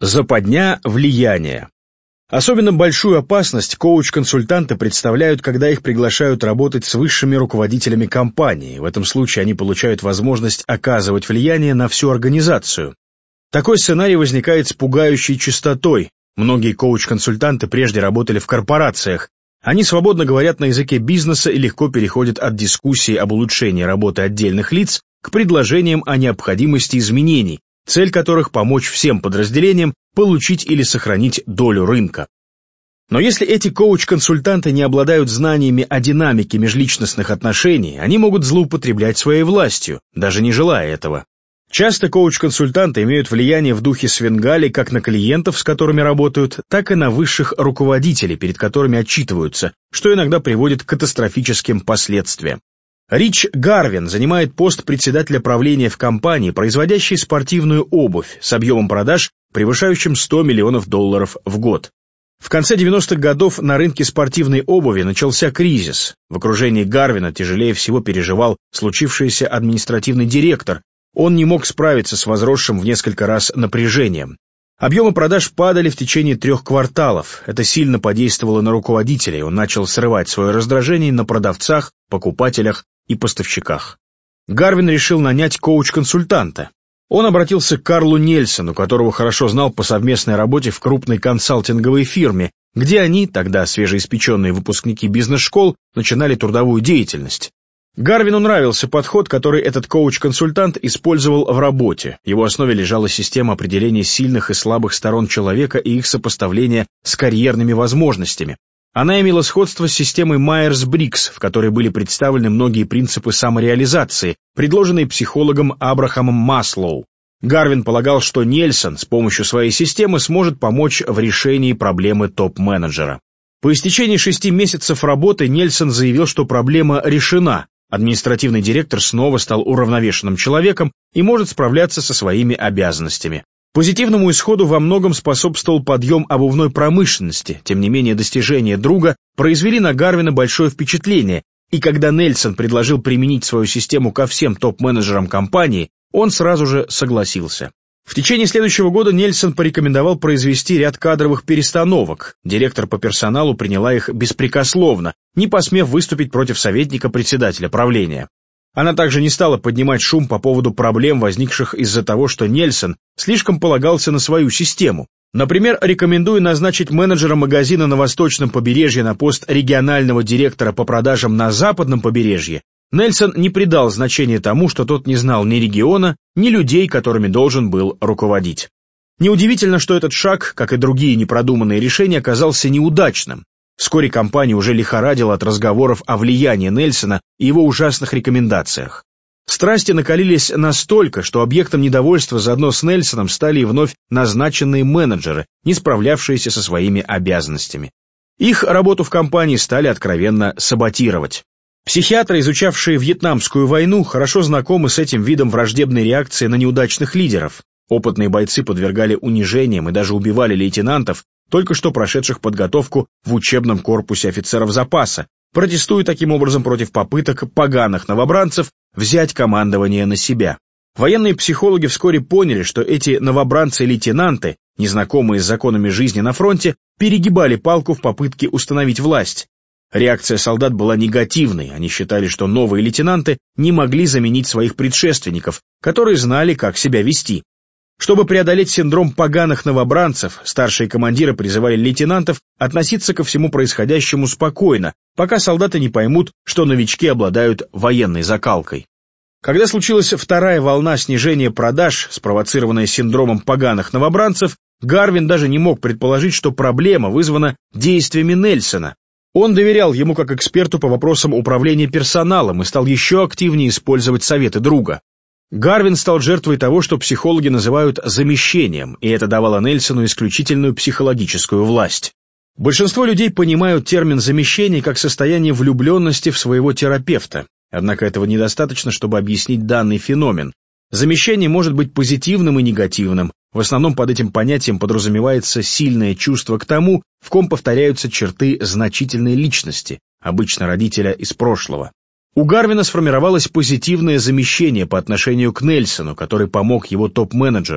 Западня влияния. Особенно большую опасность коуч-консультанты представляют, когда их приглашают работать с высшими руководителями компании. В этом случае они получают возможность оказывать влияние на всю организацию. Такой сценарий возникает с пугающей частотой. Многие коуч-консультанты прежде работали в корпорациях. Они свободно говорят на языке бизнеса и легко переходят от дискуссии об улучшении работы отдельных лиц к предложениям о необходимости изменений, цель которых помочь всем подразделениям получить или сохранить долю рынка. Но если эти коуч-консультанты не обладают знаниями о динамике межличностных отношений, они могут злоупотреблять своей властью, даже не желая этого. Часто коуч-консультанты имеют влияние в духе Свенгали как на клиентов, с которыми работают, так и на высших руководителей, перед которыми отчитываются, что иногда приводит к катастрофическим последствиям. Рич Гарвин занимает пост председателя правления в компании, производящей спортивную обувь с объемом продаж, превышающим $100 миллионов в год. В конце 90-х годов на рынке спортивной обуви начался кризис. В окружении Гарвина тяжелее всего переживал случившийся административный директор. Он не мог справиться с возросшим в несколько раз напряжением. Объемы продаж падали в течение 3 кварталов. Это сильно подействовало на руководителей. Он начал срывать свое раздражение на продавцах, покупателях и поставщиках. Гарвин решил нанять коуч-консультанта. Он обратился к Карлу Нельсону, которого хорошо знал по совместной работе в крупной консалтинговой фирме, где они, тогда свежеиспеченные выпускники бизнес-школ, начинали трудовую деятельность. Гарвину нравился подход, который этот коуч-консультант использовал в работе. В его основе лежала система определения сильных и слабых сторон человека и их сопоставления с карьерными возможностями. Она имела сходство с системой Майерс-Бриггс, в которой были представлены многие принципы самореализации, предложенные психологом Абрахамом Маслоу. Гарвин полагал, что Нельсон с помощью своей системы сможет помочь в решении проблемы топ-менеджера. По истечении 6 месяцев работы Нельсон заявил, что проблема решена. Административный директор снова стал уравновешенным человеком и может справляться со своими обязанностями. Позитивному исходу во многом способствовал подъем обувной промышленности, тем не менее достижения друга произвели на Гарвина большое впечатление, и когда Нельсон предложил применить свою систему ко всем топ-менеджерам компании, он сразу же согласился. В течение следующего года Нельсон порекомендовал произвести ряд кадровых перестановок. Директор по персоналу приняла их беспрекословно, не посмев выступить против советника председателя правления. Она также не стала поднимать шум по поводу проблем, возникших из-за того, что Нельсон слишком полагался на свою систему. Например, рекомендуя назначить менеджера магазина на восточном побережье на пост регионального директора по продажам на западном побережье, Нельсон не придал значения тому, что тот не знал ни региона, ни людей, которыми должен был руководить. Неудивительно, что этот шаг, как и другие непродуманные решения, оказался неудачным. Вскоре компания уже лихорадила от разговоров о влиянии Нельсона и его ужасных рекомендациях. Страсти накалились настолько, что объектом недовольства заодно с Нельсоном стали и вновь назначенные менеджеры, не справлявшиеся со своими обязанностями. Их работу в компании стали откровенно саботировать. Психиатры, изучавшие Вьетнамскую войну, хорошо знакомы с этим видом враждебной реакции на неудачных лидеров. Опытные бойцы подвергали унижениям и даже убивали лейтенантов, только что прошедших подготовку в учебном корпусе офицеров запаса, протестуя таким образом против попыток поганых новобранцев взять командование на себя. Военные психологи вскоре поняли, что эти новобранцы-лейтенанты, незнакомые с законами жизни на фронте, перегибали палку в попытке установить власть. Реакция солдат была негативной, они считали, что новые лейтенанты не могли заменить своих предшественников, которые знали, как себя вести. Чтобы преодолеть синдром поганых новобранцев, старшие командиры призывали лейтенантов относиться ко всему происходящему спокойно, пока солдаты не поймут, что новички обладают военной закалкой. Когда случилась вторая волна снижения продаж, спровоцированная синдромом поганых новобранцев, Гарвин даже не мог предположить, что проблема вызвана действиями Нельсона. Он доверял ему как эксперту по вопросам управления персоналом и стал еще активнее использовать советы друга. Гарвин стал жертвой того, что психологи называют замещением, и это давало Нельсону исключительную психологическую власть. Большинство людей понимают термин «замещение» как состояние влюбленности в своего терапевта, однако этого недостаточно, чтобы объяснить данный феномен. Замещение может быть позитивным и негативным. В основном под этим понятием подразумевается сильное чувство к тому, в ком повторяются черты значительной личности, обычно родителя из прошлого. У Гарвина сформировалось позитивное замещение по отношению к Нельсону, который помог его топ-менеджеру.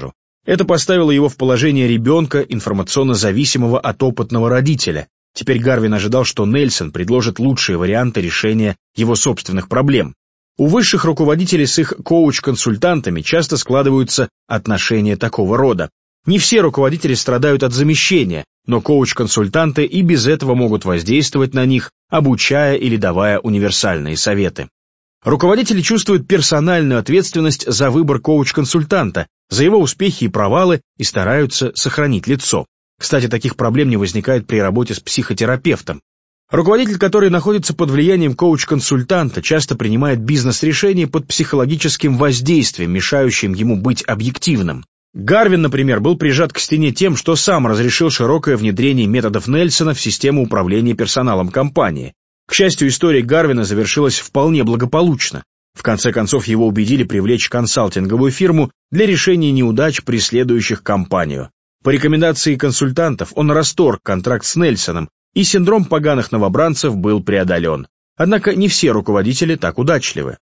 Это поставило его в положение ребенка, информационно зависимого от опытного родителя. Теперь Гарвин ожидал, что Нельсон предложит лучшие варианты решения его собственных проблем. У высших руководителей с их коуч-консультантами часто складываются отношения такого рода. Не все руководители страдают от замещения, но коуч-консультанты и без этого могут воздействовать на них, обучая или давая универсальные советы. Руководители чувствуют персональную ответственность за выбор коуч-консультанта, за его успехи и провалы и стараются сохранить лицо. Кстати, таких проблем не возникает при работе с психотерапевтом. Руководитель, который находится под влиянием коуч-консультанта, часто принимает бизнес-решения под психологическим воздействием, мешающим ему быть объективным. Гарвин, например, был прижат к стене тем, что сам разрешил широкое внедрение методов Нельсона в систему управления персоналом компании. К счастью, история Гарвина завершилась вполне благополучно. В конце концов, его убедили привлечь консалтинговую фирму для решения неудач, преследующих компанию. По рекомендации консультантов он расторг контракт с Нельсоном, и синдром поганых новобранцев был преодолен. Однако не все руководители так удачливы.